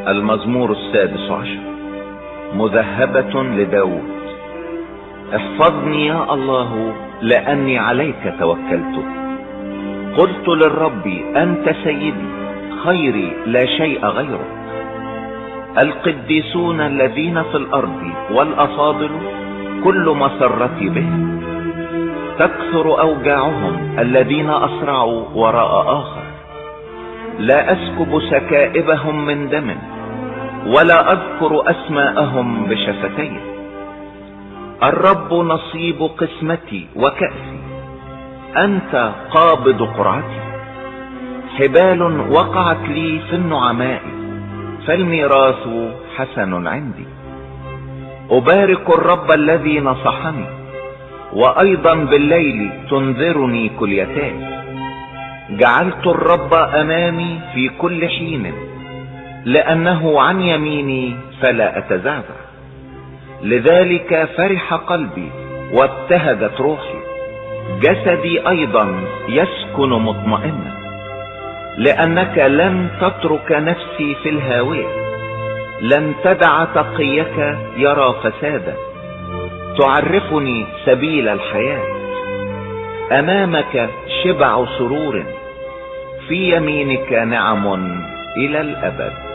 المزمور 16 مذهبة لداود. احفظني يا الله لأني عليك توكلت. قلت للرب أنت سيدي، خيري لا شيء غيرك. القديسون الذين في الأرض والأفاضل كل مسرتي بهم. تكثر أوجاعهم الذين أسرعوا وراء آخر. لا أسكب سكائبهم من دم، ولا أذكر أسماءهم بشفتي. الرب نصيب قسمتي وكأسي، أنت قابض قرعتي. حبال وقعت لي في النعماء، فالميراث حسن عندي. أبارك الرب الذي نصحني، وأيضا بالليل تنذرني كليتاي. جعلت الرب أمامي في كل حين، لأنه عن يميني فلا أتزعزع. لذلك فرح قلبي وابتهجت روحي، جسدي أيضا يسكن مطمئنا. لأنك لن تترك نفسي في الهاوية، لن تدع تقيك يرى فسادا. تعرفني سبيل الحياة، أمامك شبع سرور، في يمينك نعم إلى الأبد.